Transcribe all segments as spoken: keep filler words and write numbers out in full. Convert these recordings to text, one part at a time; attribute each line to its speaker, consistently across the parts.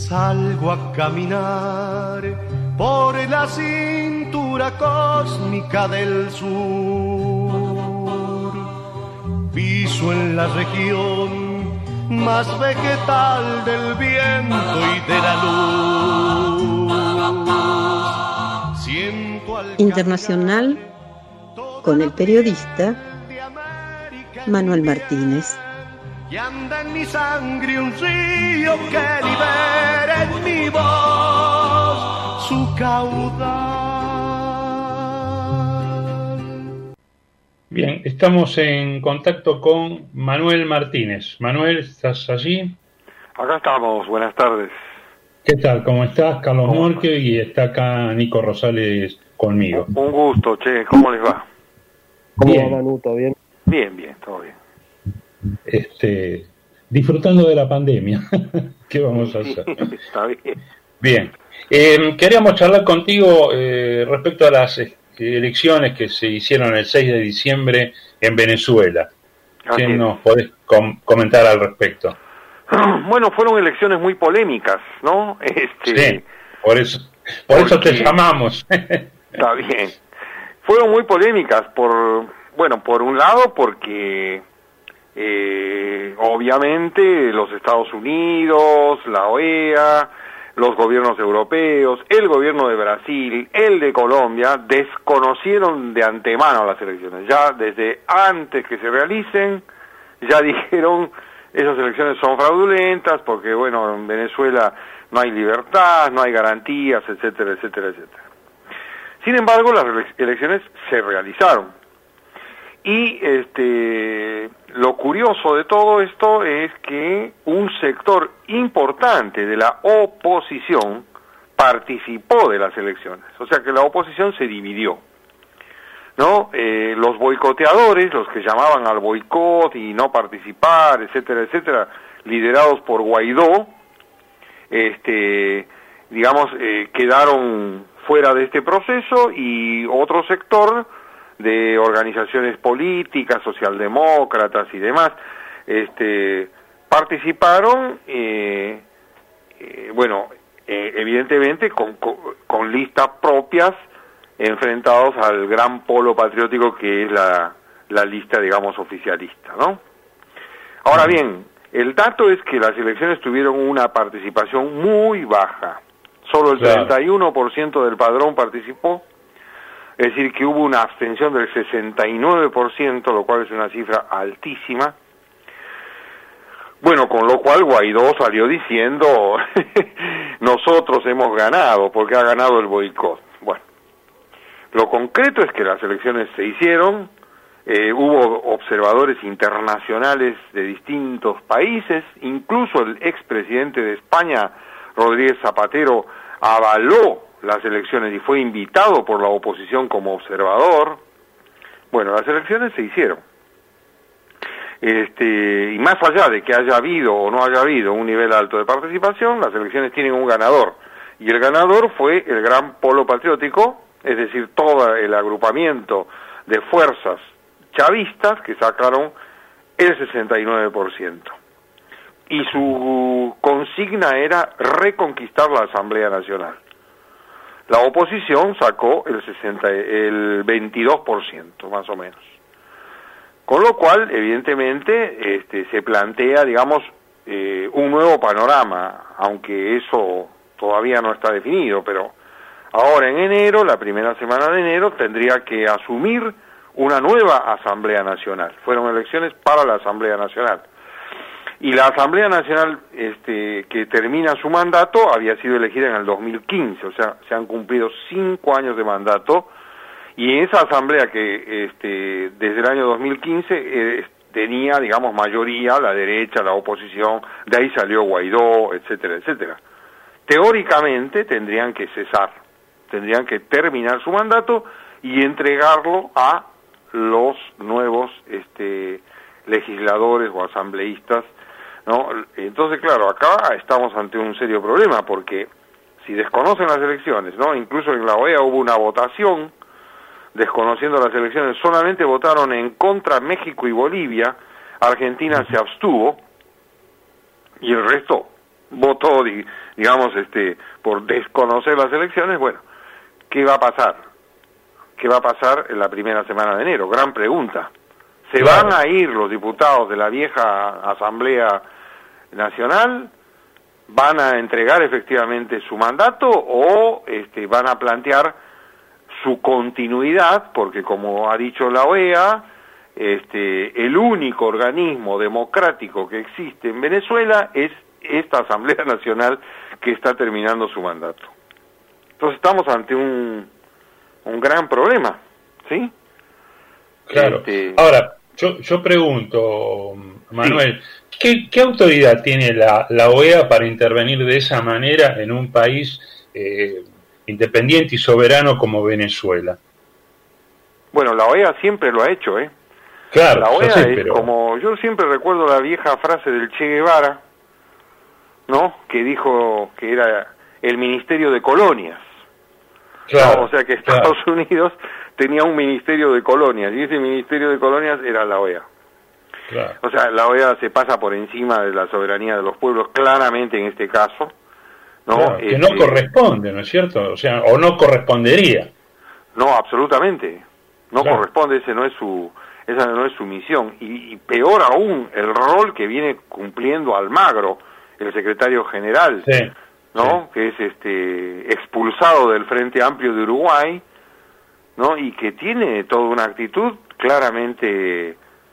Speaker 1: Salgo a caminar por la cintura cósmica del sur. Piso en la región más vegetal del viento y de la luz. Siento al
Speaker 2: Internacional con el periodista Manuel Martínez.
Speaker 1: Y anda en mi sangre un río que libera en mi voz su caudal.
Speaker 3: Bien, estamos en contacto con Manuel Martínez. Manuel, ¿estás allí?
Speaker 4: Acá estamos, buenas tardes.
Speaker 3: ¿Qué tal? ¿Cómo estás? Carlos Morque y está acá Nico Rosales conmigo.
Speaker 4: Un gusto, che, ¿cómo les va?
Speaker 5: ¿Cómo
Speaker 3: Bien.
Speaker 5: va, Manu? ¿Todo bien?
Speaker 4: Bien, bien, todo bien.
Speaker 3: Este, disfrutando de la pandemia. ¿Qué vamos a hacer?
Speaker 4: Está bien.
Speaker 3: Bien. Eh, queríamos charlar contigo eh, respecto a las eh, elecciones que se hicieron el seis de diciembre en Venezuela.
Speaker 4: Así
Speaker 3: ¿Qué
Speaker 4: es.
Speaker 3: nos podés com- comentar al respecto?
Speaker 4: Bueno, fueron elecciones muy polémicas, ¿no? Este,
Speaker 3: Sí, por eso, por eso te
Speaker 4: porque-
Speaker 3: llamamos.
Speaker 4: Está bien. Fueron muy polémicas por, bueno, por un lado porque eh, obviamente los Estados Unidos, la O E A, los gobiernos europeos, el gobierno de Brasil, el de Colombia, desconocieron de antemano las elecciones. Ya desde antes que se realicen, ya dijeron esas elecciones son fraudulentas porque, bueno, en Venezuela no hay libertad, no hay garantías, etcétera, etcétera, etcétera. Sin embargo, las elecciones se realizaron. Y este, lo curioso de todo esto es que un sector importante de la oposición participó de las elecciones. O sea que la oposición se dividió, ¿no? Eh, los boicoteadores, los que llamaban al boicot y no participar, etcétera, etcétera, liderados por Guaidó, este, digamos, eh, quedaron fuera de este proceso, y otro sector de organizaciones políticas, socialdemócratas y demás, este, participaron, eh, eh, bueno, eh, evidentemente con, con, con listas propias, enfrentados al gran polo patriótico que es la, la lista, digamos, oficialista, ¿no? Ahora bien, el dato es que las elecciones tuvieron una participación muy baja. Solo el
Speaker 3: Claro.
Speaker 4: treinta y uno por ciento del padrón participó, es decir, que hubo una abstención del sesenta y nueve por ciento, lo cual es una cifra altísima. Bueno, con lo cual Guaidó salió diciendo, nosotros hemos ganado, porque ha ganado el boicot. Bueno, lo concreto es que las elecciones se hicieron, eh, hubo observadores internacionales de distintos países, incluso el expresidente de España, Rodríguez Zapatero, avaló las elecciones y fue invitado por la oposición como observador. Bueno, las elecciones se hicieron. Este, y más allá de que haya habido o no haya habido un nivel alto de participación, las elecciones tienen un ganador. Y el ganador fue el gran polo patriótico, es decir, todo el agrupamiento de fuerzas chavistas que sacaron el sesenta y nueve por ciento. Y su consigna era reconquistar la Asamblea Nacional. La oposición sacó el sesenta, el veintidós por ciento, más o menos. Con lo cual, evidentemente, este, se plantea, digamos, eh, un nuevo panorama, aunque eso todavía no está definido, pero ahora en enero, la primera semana de enero, tendría que asumir una nueva Asamblea Nacional. Fueron elecciones para la Asamblea Nacional. Y la Asamblea Nacional, este, que termina su mandato, había sido elegida en el dos mil quince, o sea, se han cumplido cinco años de mandato, y esa asamblea que este, desde el año dos mil quince eh, tenía, digamos, mayoría, la derecha, la oposición, de ahí salió Guaidó, etcétera, etcétera. Teóricamente tendrían que cesar, tendrían que terminar su mandato y entregarlo a los nuevos este, legisladores o asambleístas, ¿no? Entonces, claro, acá estamos ante un serio problema, porque si desconocen las elecciones, ¿no? Incluso en la O E A hubo una votación desconociendo las elecciones, solamente votaron en contra México y Bolivia, Argentina se abstuvo, y el resto votó, digamos, este, por desconocer las elecciones. Bueno, ¿qué va a pasar? ¿Qué va a pasar en la primera semana de enero? Gran pregunta. ¿Se
Speaker 3: Claro.
Speaker 4: van a ir los diputados de la vieja Asamblea Nacional? ¿Van a entregar efectivamente su mandato o este, van a plantear su continuidad? Porque como ha dicho la O E A, este, el único organismo democrático que existe en Venezuela es esta Asamblea Nacional que está terminando su mandato. Entonces estamos ante un, un gran problema, ¿sí?
Speaker 3: Claro.
Speaker 4: Este...
Speaker 3: Ahora, yo, yo pregunto, Manuel, sí. ¿qué, ¿qué autoridad tiene la, la O E A para intervenir de esa manera en un país eh, independiente y soberano como Venezuela?
Speaker 4: Bueno, la O E A siempre lo ha hecho, ¿eh?
Speaker 3: Claro,
Speaker 4: la O E A
Speaker 3: sé,
Speaker 4: es
Speaker 3: pero...
Speaker 4: como, yo siempre recuerdo la vieja frase del Che Guevara, ¿no? Que dijo que era el Ministerio de Colonias.
Speaker 3: Claro,
Speaker 4: ¿no? O sea que Estados
Speaker 3: claro.
Speaker 4: Unidos tenía un Ministerio de Colonias, y ese Ministerio de Colonias era la O E A.
Speaker 3: Claro.
Speaker 4: O sea, la O E A se pasa por encima de la soberanía de los pueblos, claramente en este caso, ¿no?
Speaker 3: Claro, que
Speaker 4: este,
Speaker 3: no corresponde, ¿no es cierto? O sea, o no correspondería.
Speaker 4: No, absolutamente. No
Speaker 3: claro.
Speaker 4: corresponde, ese no es su, esa no es su misión. Y, y peor aún, el rol que viene cumpliendo Almagro, el secretario general,
Speaker 3: Sí.
Speaker 4: ¿no?
Speaker 3: Sí.
Speaker 4: Que es este expulsado del Frente Amplio de Uruguay, ¿no? Y que tiene toda una actitud claramente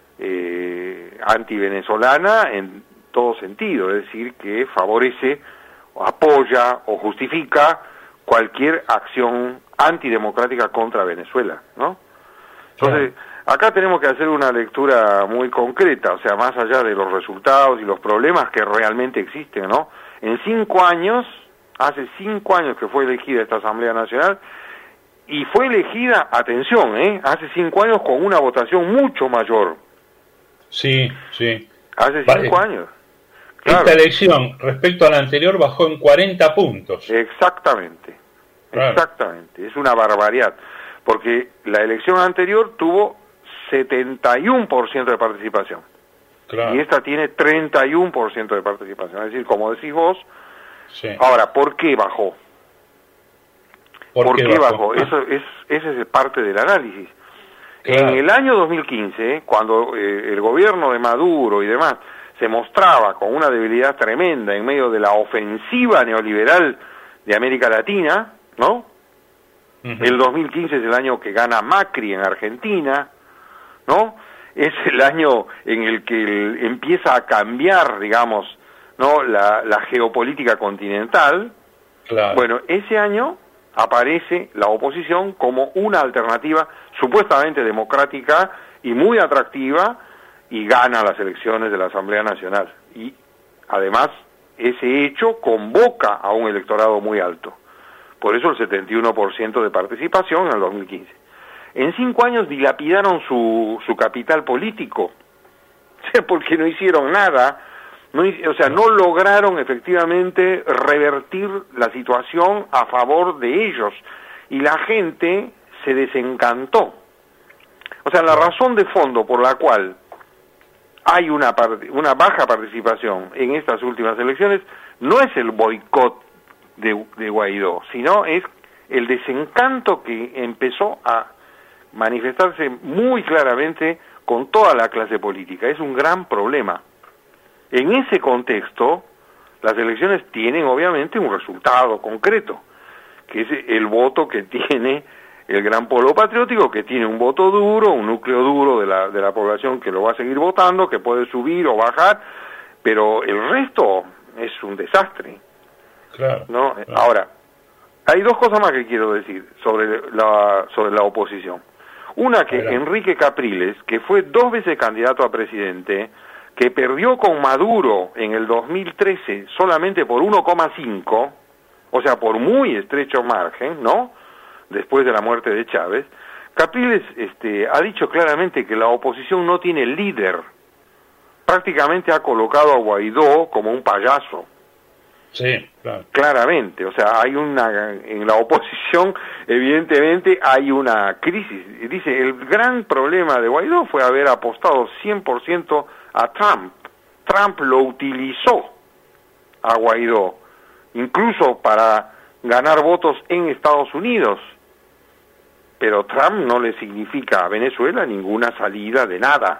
Speaker 4: eh, antivenezolana en todo sentido, es decir, que favorece, o apoya o justifica cualquier acción antidemocrática contra Venezuela, ¿no? Entonces, acá tenemos que hacer una lectura muy concreta, o sea, más allá de los resultados y los problemas que realmente existen, ¿no? En cinco años, hace cinco años que fue elegida esta Asamblea Nacional, y fue elegida, atención, ¿eh? Hace cinco años con una votación mucho mayor.
Speaker 3: Sí, sí.
Speaker 4: Hace
Speaker 3: Vale.
Speaker 4: cinco años. Claro.
Speaker 3: Esta elección, respecto a la anterior, bajó en cuarenta puntos.
Speaker 4: Exactamente,
Speaker 3: Claro.
Speaker 4: exactamente, es una barbaridad, porque la elección anterior tuvo setenta y uno por ciento de participación,
Speaker 3: Claro.
Speaker 4: y esta tiene treinta y uno por ciento de participación, es decir, como decís vos.
Speaker 3: Sí.
Speaker 4: Ahora, ¿por qué bajó?
Speaker 3: ¿Por,
Speaker 4: ¿Por
Speaker 3: qué
Speaker 4: qué
Speaker 3: bajó?
Speaker 4: bajó? Eso es, ese es parte del análisis.
Speaker 3: Claro.
Speaker 4: En el año dos mil quince, cuando eh, el gobierno de Maduro y demás se mostraba con una debilidad tremenda en medio de la ofensiva neoliberal de América Latina, ¿no?
Speaker 3: Uh-huh.
Speaker 4: El dos mil quince es el año que gana Macri en Argentina, ¿no? Es el año en el que el, empieza a cambiar, digamos, ¿no? La, la geopolítica continental.
Speaker 3: Claro.
Speaker 4: Bueno, ese año aparece la oposición como una alternativa supuestamente democrática y muy atractiva, y gana las elecciones de la Asamblea Nacional. Y además, ese hecho convoca a un electorado muy alto. Por eso el setenta y uno por ciento de participación en el dos mil quince. En cinco años dilapidaron su, su capital político, porque no hicieron nada, no, o sea, no lograron efectivamente revertir la situación a favor de ellos, y la gente se desencantó. O sea, la razón de fondo por la cual hay una, una baja participación en estas últimas elecciones no es el boicot de, de Guaidó, sino es el desencanto que empezó a manifestarse muy claramente con toda la clase política. Es un gran problema. En ese contexto, las elecciones tienen obviamente un resultado concreto, que es el voto que tiene el gran polo patriótico, que tiene un voto duro, un núcleo duro de la, de la población que lo va a seguir votando, que puede subir o bajar, pero el resto es un desastre.
Speaker 3: Claro,
Speaker 4: ¿no?
Speaker 3: claro.
Speaker 4: Ahora, hay dos cosas más que quiero decir sobre la, sobre la oposición. Una, que
Speaker 3: Adelante.
Speaker 4: Enrique Capriles, que fue dos veces candidato a presidente, que perdió con Maduro en el dos mil trece solamente por uno coma cinco, o sea, por muy estrecho margen, ¿no?, después de la muerte de Chávez, Capriles este, ha dicho claramente que la oposición no tiene líder. Prácticamente ha colocado a Guaidó como un payaso.
Speaker 3: Sí, claro.
Speaker 4: Claramente, o sea, hay una, en la oposición evidentemente hay una crisis. Dice, el gran problema de Guaidó fue haber apostado cien por ciento a Trump. Trump lo utilizó, a Guaidó, incluso para ganar votos en Estados Unidos, pero Trump no le significa a Venezuela ninguna salida de nada,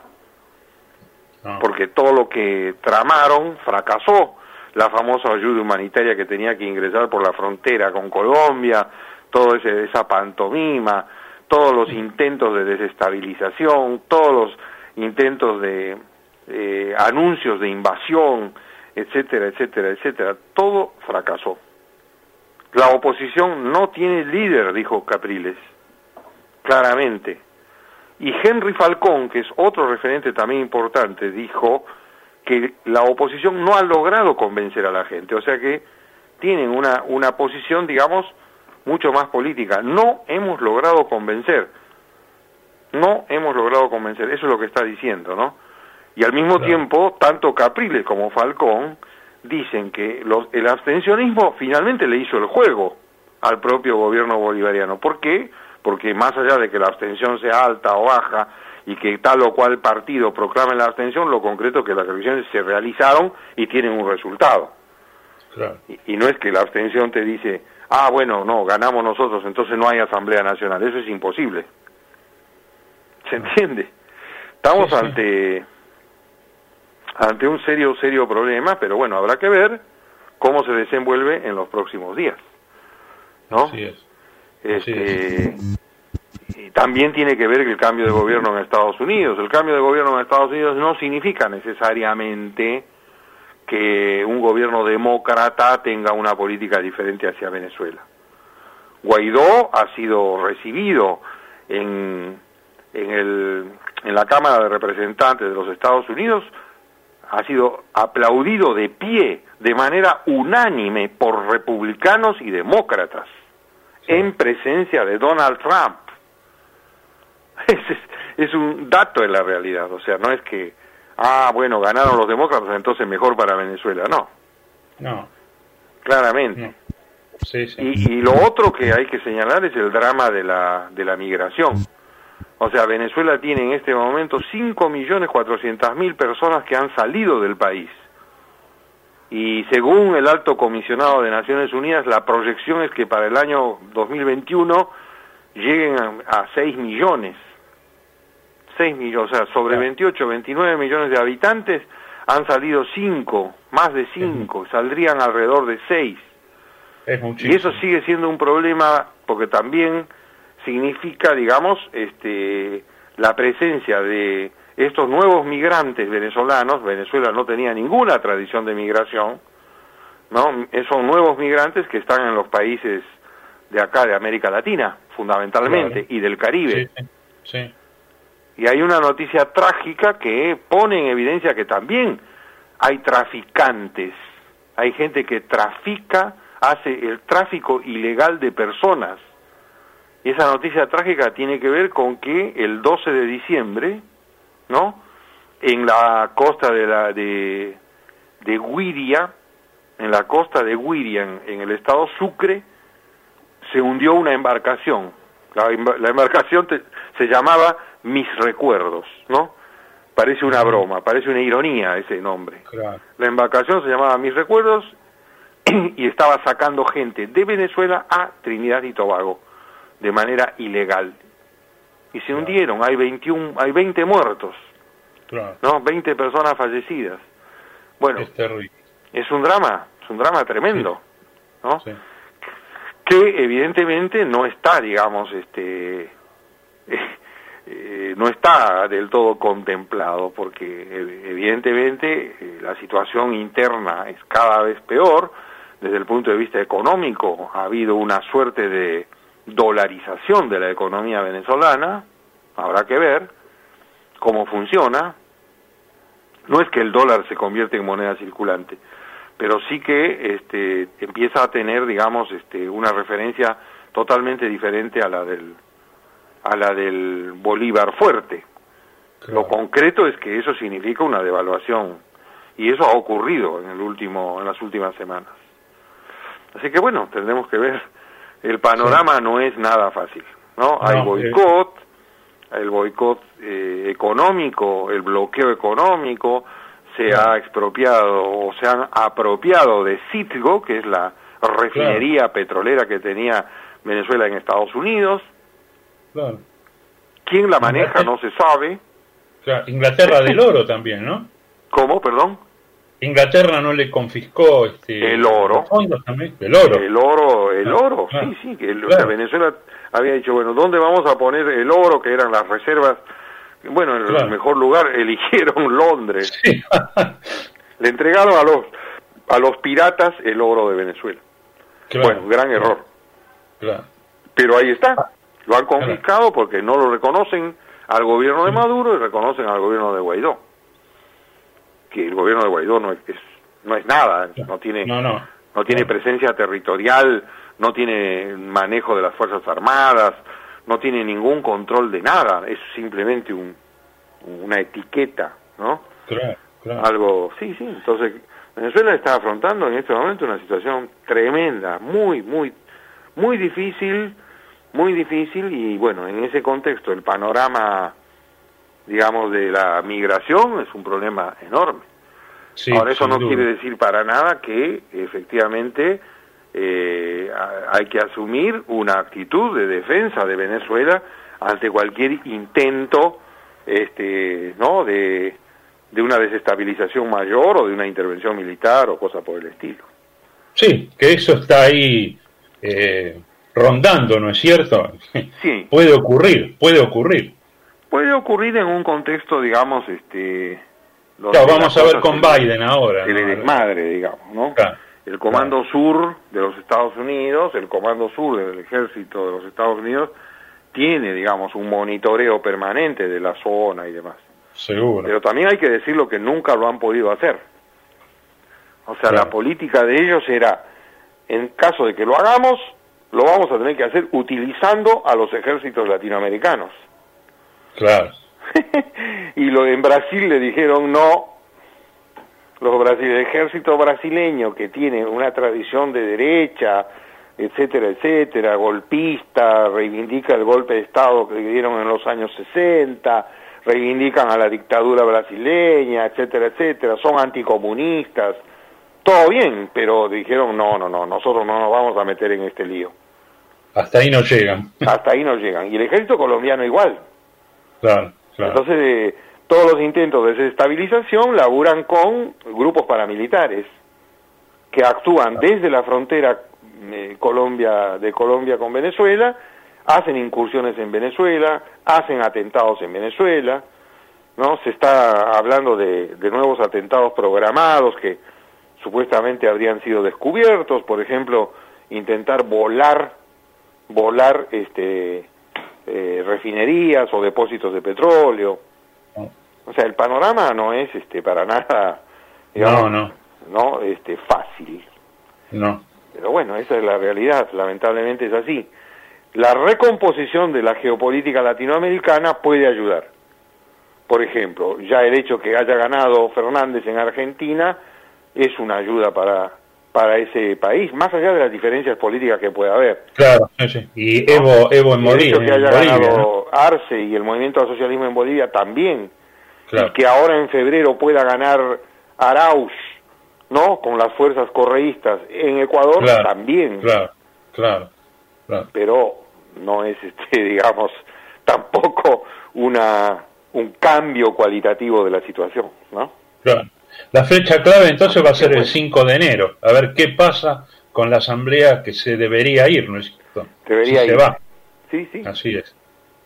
Speaker 4: no. Porque todo lo que tramaron fracasó. La famosa ayuda humanitaria que tenía que ingresar por la frontera con Colombia, toda esa pantomima, todos los intentos de desestabilización, todos los intentos de eh, anuncios de invasión, etcétera, etcétera, etcétera, todo fracasó. La oposición no tiene líder, dijo Capriles, claramente. Y Henry Falcón, que es otro referente también importante, dijo que la oposición no ha logrado convencer a la gente, o sea que tienen una, una posición, digamos, mucho más política. No hemos logrado convencer, no hemos logrado convencer, eso es lo que está diciendo, ¿no? Y al mismo claro. tiempo, tanto Capriles como Falcón dicen que los, el abstencionismo finalmente le hizo el juego al propio gobierno bolivariano. ¿Por qué? Porque más allá de que la abstención sea alta o baja y que tal o cual partido proclame la abstención, lo concreto es que las elecciones se realizaron y tienen un resultado. Claro. Y, y no es que la abstención te dice, ah, bueno, no, ganamos nosotros, entonces no hay Asamblea Nacional. Eso es imposible. ¿Se entiende? Estamos sí, sí. ante ante un serio, serio problema, pero bueno, habrá que ver cómo se desenvuelve en los próximos días, ¿no? Así es. Este, Así es. Y también tiene que ver el cambio de gobierno en Estados Unidos. El cambio de gobierno en Estados Unidos no significa necesariamente que un gobierno demócrata tenga una política diferente hacia Venezuela. Guaidó ha sido recibido en, en, el, en la Cámara de Representantes de los Estados Unidos, ha sido aplaudido de pie, de manera unánime, por republicanos y demócratas, sí. en presencia de Donald Trump. Es, es, es un dato de la realidad, o sea, no es que, ah, bueno, ganaron los demócratas, entonces mejor para Venezuela, no. No. Claramente. No. Sí, sí. Y, y lo otro que hay que señalar es el drama de la, de la migración. O sea, Venezuela tiene en este momento cinco millones cuatrocientas mil personas que han salido del país. Y según el Alto Comisionado de Naciones Unidas, la proyección es que para el año dos mil veintiuno lleguen a, a seis millones. seis millones, o sea, sobre veintiocho, veintinueve millones de habitantes han salido cinco, más de cinco, saldrían alrededor de seis. Es muchísimo. Y eso sigue siendo un problema porque también significa, digamos, este, la presencia de estos nuevos migrantes venezolanos. Venezuela no tenía ninguna tradición de migración, ¿no? Son nuevos migrantes que están en los países de acá, de América Latina, fundamentalmente, claro. y del Caribe. Sí, sí. Y hay una noticia trágica que pone en evidencia que también hay traficantes, hay gente que trafica, hace el tráfico ilegal de personas. Y esa noticia trágica tiene que ver con que el doce de diciembre, ¿no?, en la costa de la de, de Guiria, en la costa de Guiria, en, en el estado Sucre, se hundió una embarcación. La, la embarcación te, se llamaba Mis Recuerdos, ¿no? Parece una broma, parece una ironía ese nombre. Claro. La embarcación se llamaba Mis Recuerdos y estaba sacando gente de Venezuela a Trinidad y Tobago de manera ilegal. Y se claro. hundieron, hay veintiuno, hay veinte muertos, claro. ¿no? veinte personas fallecidas. Bueno, es terrible. Es un drama, es un drama tremendo, sí. ¿no? Sí. Que evidentemente no está, digamos, este, eh, eh, no está del todo contemplado, porque evidentemente eh, la situación interna es cada vez peor. Desde el punto de vista económico ha habido una suerte de dolarización de la economía venezolana. Habrá que ver cómo funciona. No es que el dólar se convierte en moneda circulante, pero sí que este, empieza a tener, digamos, este, una referencia totalmente diferente a la del a la del Bolívar fuerte. Claro. Lo concreto es que eso significa una devaluación, y eso ha ocurrido en el último en las últimas semanas. Así que bueno, tendremos que ver. El panorama sí. no es nada fácil, ¿no? no Hay boicot, el boicot eh, económico, el bloqueo económico, se
Speaker 3: claro.
Speaker 4: ha expropiado o se han apropiado de Citgo, que es la refinería claro. petrolera que tenía Venezuela en Estados Unidos.
Speaker 3: Claro.
Speaker 4: ¿Quién la maneja?
Speaker 3: Inglaterra,
Speaker 4: no se sabe.
Speaker 3: Claro. Inglaterra del oro también, ¿no?
Speaker 4: ¿Cómo, perdón?
Speaker 3: Inglaterra no le confiscó este,
Speaker 4: el oro.
Speaker 3: Fondos también. El oro.
Speaker 4: El oro, el
Speaker 3: claro.
Speaker 4: oro,
Speaker 3: claro.
Speaker 4: sí, sí. Que el,
Speaker 3: claro.
Speaker 4: o sea, Venezuela había dicho, bueno, ¿dónde vamos a poner el oro? Que eran las reservas. Bueno, en claro. el mejor lugar eligieron Londres. Sí. Le entregaron a los a los piratas el oro de Venezuela. Claro. Bueno, gran error.
Speaker 3: Claro.
Speaker 4: Pero ahí está. Lo han confiscado claro. porque no lo reconocen al gobierno de Maduro y reconocen al gobierno de Guaidó. Que el gobierno de Guaidó no es, es no es nada, no tiene
Speaker 3: no, no.
Speaker 4: no tiene presencia territorial, no tiene manejo de las Fuerzas Armadas, no tiene ningún control de nada, es simplemente un una etiqueta, ¿no?
Speaker 3: Claro, claro.
Speaker 4: Algo, sí, sí, entonces Venezuela está afrontando en este momento una situación tremenda, muy, muy, muy difícil, muy difícil, y bueno, en ese contexto el panorama, digamos, de la migración es un problema enorme. Sí, ahora, eso no duda. quiere decir para nada que efectivamente eh, hay que asumir una actitud de defensa de Venezuela ante cualquier intento este no de, de una desestabilización mayor o de una intervención militar o cosa por el estilo.
Speaker 3: Sí, que eso está ahí eh, rondando, ¿no es cierto?
Speaker 4: Sí. Puede
Speaker 3: ocurrir, puede ocurrir.
Speaker 4: Puede ocurrir en un contexto, digamos, este...
Speaker 3: Claro, vamos a ver con Biden le, ahora.
Speaker 4: El ¿no? desmadre, digamos, ¿no? Claro, el Comando claro. Sur de los Estados Unidos, el Comando Sur del Ejército de los Estados Unidos, tiene, digamos, un monitoreo permanente de la zona y demás.
Speaker 3: Seguro.
Speaker 4: Pero también hay que decirlo que nunca lo han podido hacer. O sea, claro. la política de ellos era, en caso de que lo hagamos, lo vamos a tener que hacer utilizando a los ejércitos latinoamericanos.
Speaker 3: Claro.
Speaker 4: Y lo en Brasil le dijeron no. Los Brasil, el ejército brasileño, que tiene una tradición de derecha, etcétera, etcétera, golpista, reivindica el golpe de Estado que dieron en los años sesenta, reivindican a la dictadura brasileña, etcétera, etcétera, son anticomunistas, todo bien, pero dijeron no, no, no, nosotros no nos vamos a meter en este lío.
Speaker 3: Hasta ahí no llegan.
Speaker 4: Hasta ahí no llegan. Y el ejército colombiano igual.
Speaker 3: Claro, claro.
Speaker 4: Entonces, eh, todos los intentos de desestabilización laburan con grupos paramilitares que actúan desde la frontera eh, Colombia de Colombia con Venezuela, hacen incursiones en Venezuela, hacen atentados en Venezuela, ¿no? Se está hablando de, de nuevos atentados programados que supuestamente habrían sido descubiertos, por ejemplo, intentar volar, volar este eh, refinerías o depósitos de petróleo. O sea, el panorama no es este para nada, digamos,
Speaker 3: no, no,
Speaker 4: no, este fácil.
Speaker 3: No.
Speaker 4: Pero bueno, esa es la realidad, lamentablemente es así. La recomposición de la geopolítica latinoamericana puede ayudar. Por ejemplo, ya el hecho que haya ganado Fernández en Argentina es una ayuda para para ese país, más allá de las diferencias políticas que pueda haber.
Speaker 3: Claro, sí, sí. Y Evo, Evo en Bolivia.
Speaker 4: El hecho que haya
Speaker 3: Bolivia,
Speaker 4: ganado
Speaker 3: ¿no?
Speaker 4: Arce y el Movimiento al Socialismo en Bolivia también.
Speaker 3: Claro.
Speaker 4: Y que ahora en febrero pueda ganar Arauz, ¿no? Con las fuerzas correístas en Ecuador,
Speaker 3: claro,
Speaker 4: también.
Speaker 3: Claro, claro, claro.
Speaker 4: Pero no es, este, digamos, tampoco una un cambio cualitativo de la situación, ¿no?
Speaker 3: Claro. La fecha clave entonces va a ser el cinco de enero, a ver qué pasa con la asamblea que se debería ir, ¿no es cierto?
Speaker 4: Debería
Speaker 3: si
Speaker 4: ir.
Speaker 3: Se va.
Speaker 4: Sí, sí.
Speaker 3: Así es.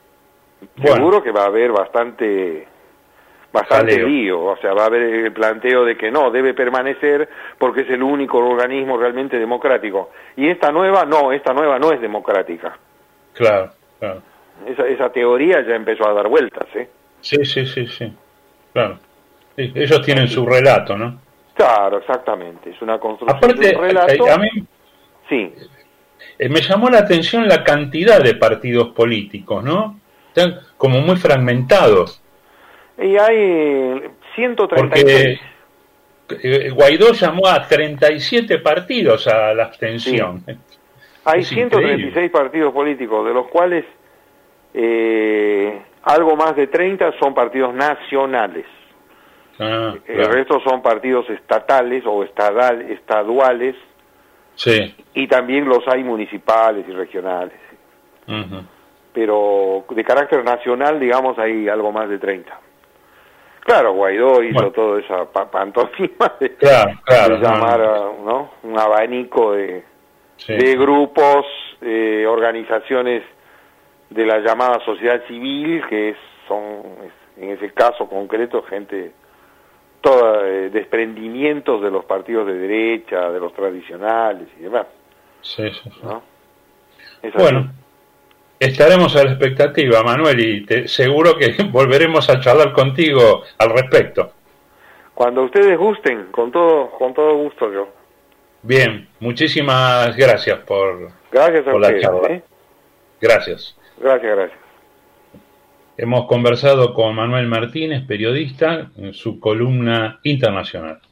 Speaker 4: Seguro
Speaker 3: Bueno.
Speaker 4: que va a haber bastante bastante
Speaker 3: Jaleo.
Speaker 4: lío, o sea, va a haber el planteo de que no, debe permanecer porque es el único organismo realmente democrático. Y esta nueva, no, esta nueva no es democrática.
Speaker 3: Claro, claro.
Speaker 4: Esa, esa teoría ya empezó a dar vueltas, ¿eh?
Speaker 3: Sí, sí, sí, sí. Claro. Sí, ellos tienen sí. su relato, ¿no?
Speaker 4: Claro, exactamente. Es una construcción
Speaker 3: Aparte,
Speaker 4: de un relato.
Speaker 3: a mí
Speaker 4: sí.
Speaker 3: eh, me llamó la atención la cantidad de partidos políticos, ¿no? Están como muy fragmentados.
Speaker 4: Y hay ciento treinta y seis.
Speaker 3: Porque Guaidó llamó a treinta y siete partidos a la abstención.
Speaker 4: Sí. Hay
Speaker 3: es
Speaker 4: ciento treinta y seis
Speaker 3: increíble.
Speaker 4: partidos políticos, de los cuales eh, algo más de treinta son partidos nacionales.
Speaker 3: Ah,
Speaker 4: El
Speaker 3: claro.
Speaker 4: resto son partidos estatales o estadal, estaduales,
Speaker 3: Sí.
Speaker 4: y también los hay municipales y regionales.
Speaker 3: Ujú.
Speaker 4: Pero de carácter nacional, digamos, hay algo más de treinta. Claro, Guaidó hizo
Speaker 3: Bueno.
Speaker 4: toda esa pa pantomima de,
Speaker 3: Claro, claro.
Speaker 4: de llamar
Speaker 3: no,
Speaker 4: a, ¿no? un abanico de,
Speaker 3: sí.
Speaker 4: de grupos, eh, organizaciones de la llamada sociedad civil, que es, son, es, en ese caso concreto, gente, toda eh, desprendimientos de los partidos de derecha, de los tradicionales y demás,
Speaker 3: Sí, sí, sí.
Speaker 4: ¿no? Es así.
Speaker 3: Bueno, estaremos a la expectativa, Manuel, y te, seguro que volveremos a charlar contigo al respecto.
Speaker 4: Cuando ustedes gusten, con todo, con todo gusto yo.
Speaker 3: Bien, muchísimas gracias por,
Speaker 4: Gracias a
Speaker 3: por la
Speaker 4: ustedes,
Speaker 3: charla.
Speaker 4: ¿eh?
Speaker 3: Gracias.
Speaker 4: Gracias, gracias.
Speaker 3: Hemos conversado con Manuel Martínez, periodista, en su columna internacional.